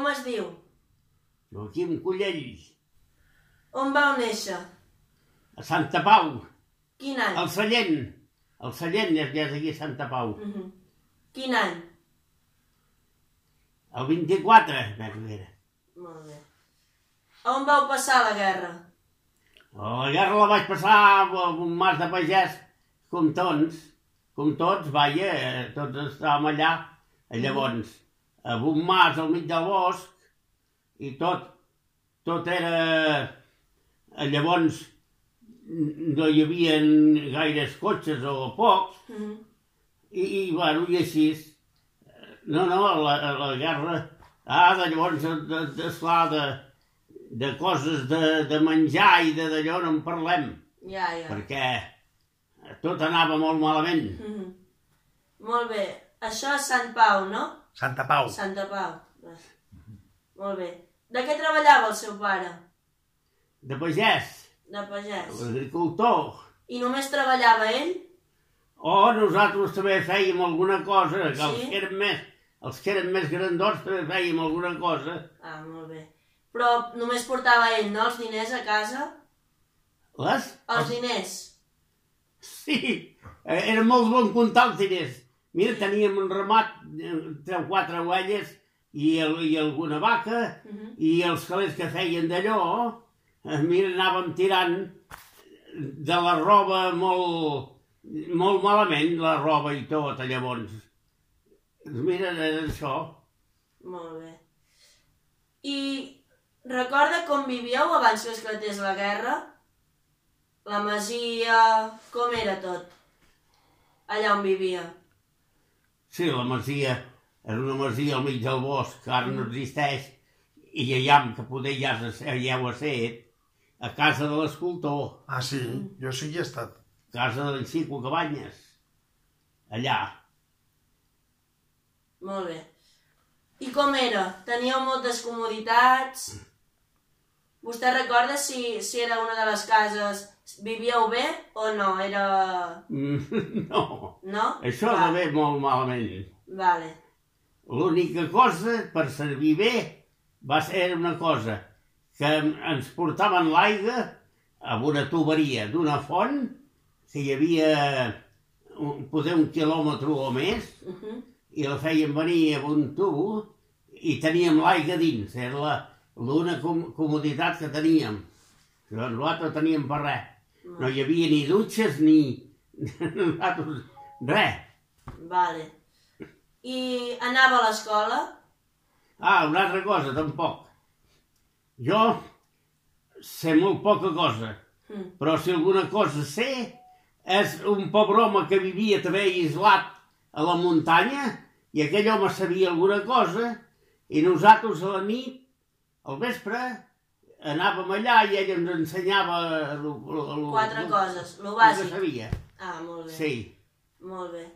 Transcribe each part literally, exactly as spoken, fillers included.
com es diu? Joaquim Collell. On vau néixer? A Santa Pau. Quin any? Al Sallent. Al Sallent ja és aquí a Santa Pau. Quin any? El vint-i-quatre, més o menys. Molt bé. On vau passar la guerra? La guerra la vaig passar a un mas de pagès, com tots, com tots, vaja, tots estàvem allà. Llavors, a un mas al mig del bosc, i tot, tot era... Llavors, no hi havia gaires cotxes o pocs, i, bueno, i així. No, no, la, la guerra... Ah, de llavors, esclar, de, de coses de, de menjar i d'allò no en parlem. Ja, ja. Perquè tot anava molt malament. Molt bé. Això és Sant Pau, no? Santa Pau. Santa Pau. Molt bé. De què treballava el seu pare? De pagès. De pagès. Agricultor. I només treballava ell? Oh, nosaltres també fèiem alguna cosa. Els Sí? que eren més, els que eren més grandots també fèiem alguna cosa. Ah, molt bé. Però només portava ell, no, els diners a casa? Les? Els diners. Sí, era molt bon comptar els diners. Mira, teníem un ramat, tres o quatre ovelles i, el, i alguna vaca, i els calés que feien d'allò, mira, anàvem tirant de la roba molt, molt malament, la roba i tot, llavors. Mira, era això. Molt bé. I recorda com vivíeu abans que esclatés la guerra? La masia... com era tot? Allà on vivia. Sí, la masia era una masia al mig del bosc, que ara no existeix, i allà que poder ja, ja ho ha set, a casa de l'escultor. Ah, sí? Jo sí hi he estat. Casa d'en Xico Cabanyes. Allà. Molt bé. I com era? Teníeu moltes comoditats? Vostè recorda si, si era una de les cases... Vivíeu bé o no? Era... No. No? Això va bé molt malament. Vale. L'única cosa per servir bé va ser una cosa, que ens portaven l'aigua a una tuberia d'una font, que hi havia poder un quilòmetre o més, i la feien venir amb un tubo i teníem l'aigua dins. Era l'única comoditat que teníem. Nosaltres teníem per res. No hi havia ni dutxes ni... res. Vale. I anava a l'escola? Ah, una altra cosa, tampoc. Jo sé molt poca cosa, però si alguna cosa sé, és un pobre home que vivia també aïslat a la muntanya, i aquell home sabia alguna cosa, i nosaltres a la nit, al vespre, anàvem allà i ell ens ensenyava... Quatre coses, lo bàsic. El que sabia. Ah, molt bé. Sí. Molt bé.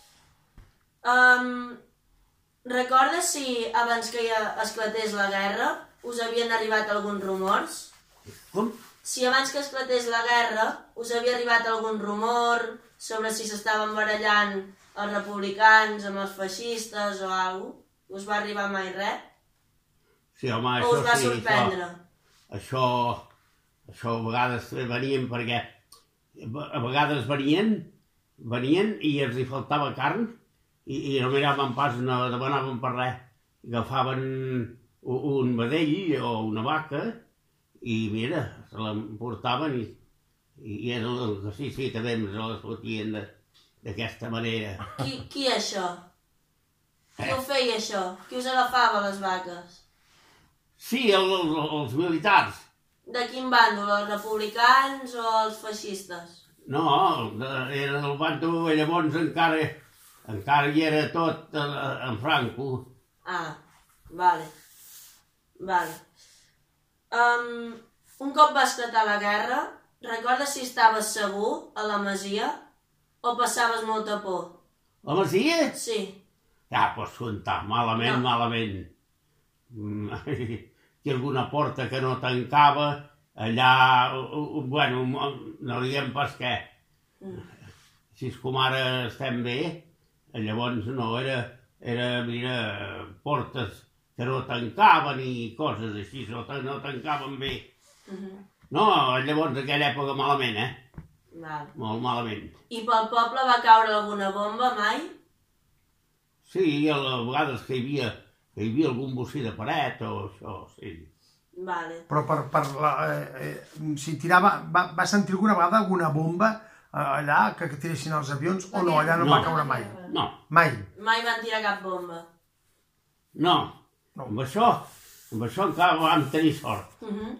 Um, recorda si abans que ja esclatés la guerra us havien arribat alguns rumors? Com? Si abans que esclatés la guerra us havia arribat algun rumor sobre si s'estaven barallant els republicans amb els feixistes o alguna cosa? Us va arribar mai res? Sí, home, o això us va sí, sorprendre? Això, això a vegades venien perquè a vegades venien, venien i els hi faltava carn i, i no miraven pas, no demanaven per res. Agafaven un vedell o una vaca i mira, se l'emportaven i, i era el que sí, sí, també ens les fotien d'aquesta manera. Qui, qui això? Qui ho feia això? Qui us agafava les vaques? Sí, el, el, els militars. De quin bàndol? Els republicans o els feixistes? No, era del bàndol, llavors encara, encara hi era tot en Franco. Ah, vale. Vale. Um, un cop va esclatar la guerra, recorda si estaves segur a la masia o passaves molta por? La masia? Sí. Ja, pots comptar, malament, No. malament. Hi ha alguna porta que no tancava, allà, bueno, no diguem pas què. Si és com ara estem bé, llavors no, era, era, mira, portes que no tancaven i coses així, no, no tancaven bé. Uh -huh. No, llavors aquella època malament, eh? Val. Molt malament. I pel poble va caure alguna bomba mai? Sí, a vegades que hi havia, que hi havia algun bocí de paret o això, sí. Vale. Però per, per la, eh, eh, si tirava, va, va sentir alguna vegada alguna bomba eh, allà que, que tiressin els avions o no, allà no, No. va caure mai? No, Mai. Mai van tirar cap bomba. no, No. amb això, amb això encara vam tenir sort. Uh -huh.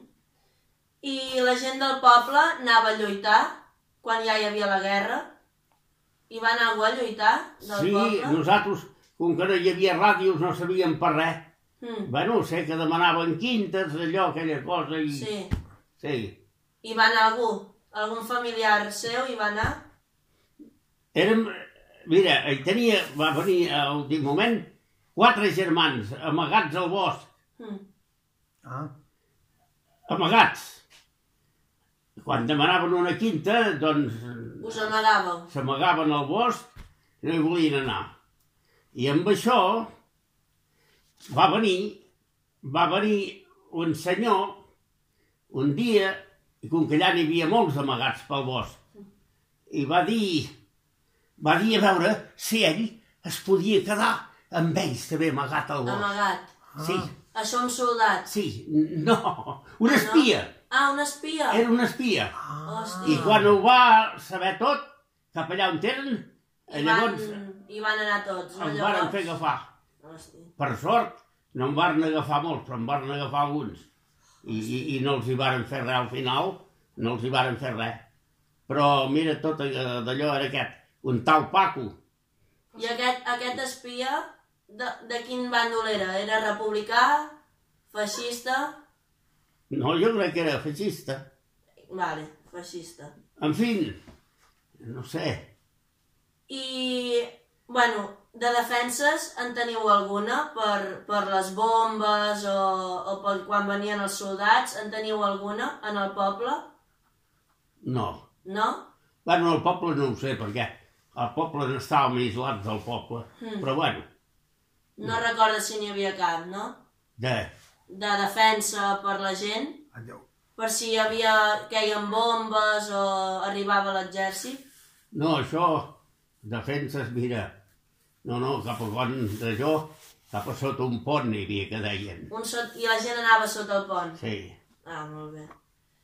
I la gent del poble anava a lluitar quan ja hi havia la guerra? I va anar algú a lluitar del Sí, poble? nosaltres, com que no hi havia ràdios, no sabíem per res. Mm. Bueno, sé que demanaven quintes, allò, aquella cosa, i... Sí. Sí. I va anar algú? Algun familiar seu hi va anar? Érem... Mira, hi tenia... Va venir a l'últim moment quatre germans amagats al bosc. Mm. Ah. Amagats. Quan demanaven una quinta, doncs... Us amagàveu? S'amagaven al bosc i no hi volien anar. I amb això va venir, va venir un senyor un dia, i com que allà n'hi havia molts amagats pel bosc, i va dir, va dir a veure si ell es podia quedar amb ells també amagat al bosc. Amagat. Sí, Això amb soldats? sí, no, un espia, Ah, un espia? era un espia. Hòstia. I quan ho va saber tot, cap allà on eren, I llavors van, I van anar tots, no? em Llavors? varen fer agafar. Hòstia. Per sort, no em varen agafar molts, però em varen agafar alguns. I, i, i no els hi varen fer res al final, no els hi varen fer res. Però mira, tot d'allò era aquest, un tal Paco. I aquest, aquest espia, de, de quin bàndol era? Era republicà? Feixista? No, jo crec que era feixista. Vale, feixista. En fi, no sé. I, bueno, de defenses en teniu alguna? Per, per les bombes o, o per quan venien els soldats? En teniu alguna en el poble? No. No? Bueno, el poble no ho sé, perquè el poble no estàvem aislats del poble. Mm. Però bueno, No recordes si n'hi havia cap, no? de... De defensa per la gent? Adéu. Per si hi havia, queien bombes o arribava l'exèrcit? No, això, defenses, mira, no, no, cap a quan d'allò, cap a sota un pont n'hi havia, que deien. Un sot... I la gent anava sota el pont? Sí. Ah, molt bé.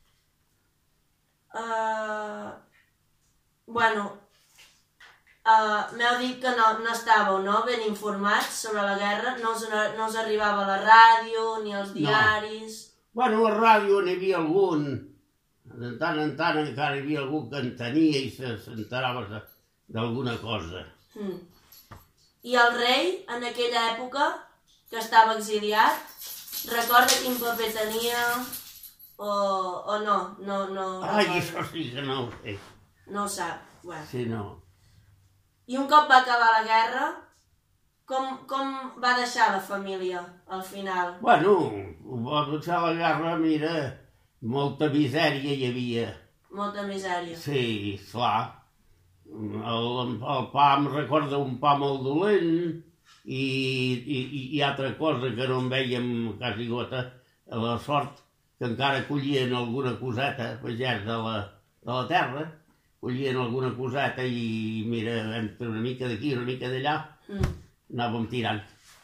Uh, bueno, uh, m'heu dit que no, no estàveu, no?, ben informats sobre la guerra, no us, no us arribava la ràdio ni els diaris... Bueno, a la ràdio n'hi havia algun, de tant en tant encara hi havia algú que en tenia i se- s'enterava de- d'alguna cosa. Mm. I el rei, en aquella època, que estava exiliat, recorda quin paper tenia o, o no? No, no Ai, recorda. això sí que no ho sé. No ho sap. Bueno. Sí, no. I un cop va acabar la guerra, com, com va deixar la família al final? Bueno, va deixar la guerra, mira, molta misèria hi havia. Molta misèria. Sí, esclar. El, el pa em recorda un pa molt dolent i, i, i altra cosa que no en vèiem quasi gota, la sort que encara collien alguna coseta, pagès de la, de la terra, collien alguna coseta i mira, entre una mica d'aquí, una mica d'allà, Mm. anàvem tirant.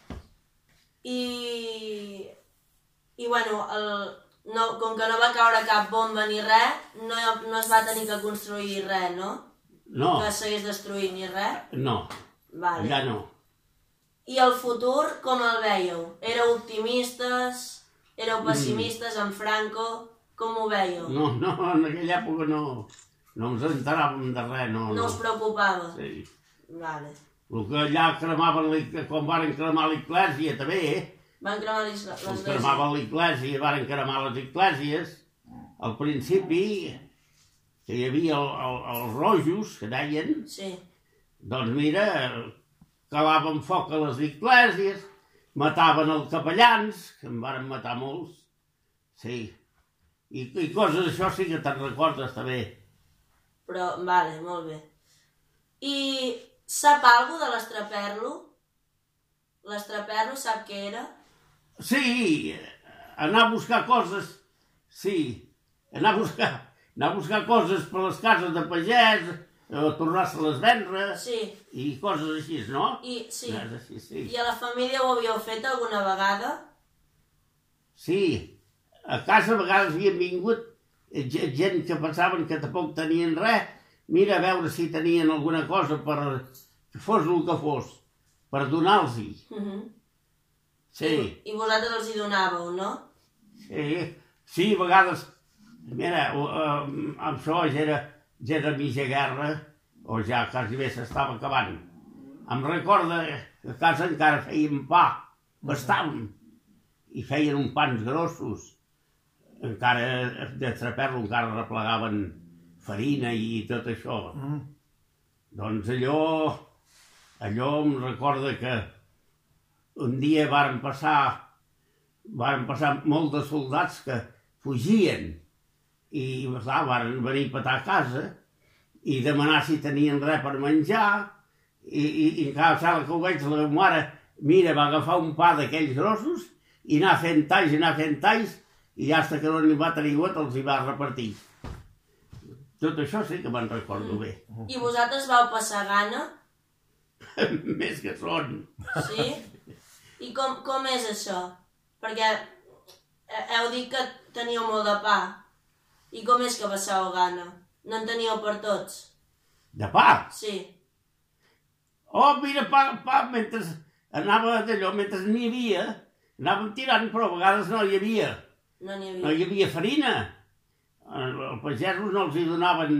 I, i bueno, el, no, com que no va caure cap bomba ni res, no, no es va tenir que construir res, no? No, Que s'hagués destruït ni res? no, Vale. allà no. I el futur, com el veieu? Éreu optimistes? Éreu pessimistes amb Franco? Com ho veieu? No, no, en aquella època no, no ens enteràvem de res, no, No no. us preocupava? Sí. Vale. El que allà cremaven, l'Ig- quan varen cremar l'església també, eh? Van cremar l'is- Quan l'església? cremaven l'església, varen cremar les esglésies. Al principi, que hi havia el, el, els rojos, que deien, Sí. doncs mira, calaven foc a les esglésies, mataven els capellans, que en varen matar molts, sí. I, i coses d'això sí que te'n recordes també. Però, vale, molt bé. I sap alguna de l'estraperlo? L'estraperlo sap què era? Sí, anar a buscar coses, sí, anar a buscar, anar a buscar coses per les cases de pagès, o tornar-se-les vendre, Sí. i coses així, no? I, sí. És així, sí. I a la família ho havíeu fet alguna vegada? Sí, a casa a vegades havien vingut ge- gent que pensaven que tampoc tenien res, mira a veure si tenien alguna cosa per, que fos el que fos, per donar-los-hi. Mhm. Sí, I vosaltres els hi donàveu, no? sí, sí, a vegades, mira, o, eh, amb això ja era, ja era mitja guerra, o ja quasi bé s'estava acabant. Em recorda que a casa encara feien pa, bastàvem, i feien uns pans grossos, encara de traperlo encara replegaven farina i tot això. Mm. Doncs allò, allò em recorda que un dia varen passar, varen passar molts de soldats que fugien i clar, varen venir a petar a casa i demanar si tenien res per menjar i, i, i cada vegada que ho veig la meva mare, mira, va agafar un pa d'aquells grossos i anar fent talls i anar fent talls i hasta que no n'hi va tenir gota els hi va repartir. Tot això sí que me'n recordo bé. I vosaltres vau passar gana? Més que són. Sí? I com, com és això? Perquè he- heu dit que teníeu molt de pa. I com és que passàveu gana? No en teníeu per tots? De pa? Sí. Oh, mira, pa, pa, mentre anava d'allò, mentre n'hi havia, anàvem tirant, però a vegades no hi havia. No n'hi No havia. hi havia farina. Els pagesos no els hi donaven...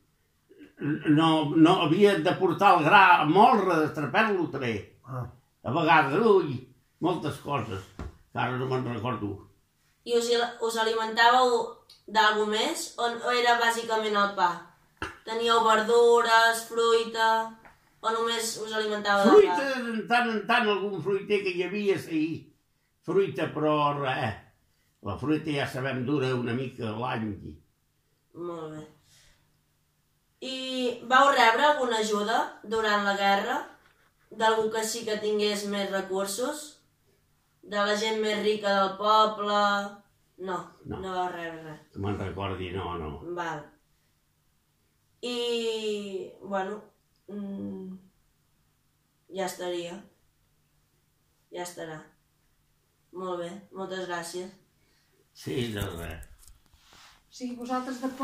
No, no havien de portar el gra a molre, de traper-lo també. Ah. A vegades, ui, moltes coses, que ara no me'n recordo. I us, us alimentàveu d'algú més? O, o era bàsicament el pa? Teníeu verdures, fruita... O només us alimentàveu de Fruita, pa? de tant en tant, algun fruiter que hi havia, sí. Fruita, però res. La fruita, ja sabem, dura una mica l'any. Molt bé. I vau rebre alguna ajuda durant la guerra? D'algú que sí que tingués més recursos? De la gent més rica del poble? No, no, No. no vau rebre res. Que me'n recordi, no, no. Val. I, bueno, mm, ja estaria. Ja estarà. Molt bé, moltes gràcies. Sí, de res. Sí, vosaltres de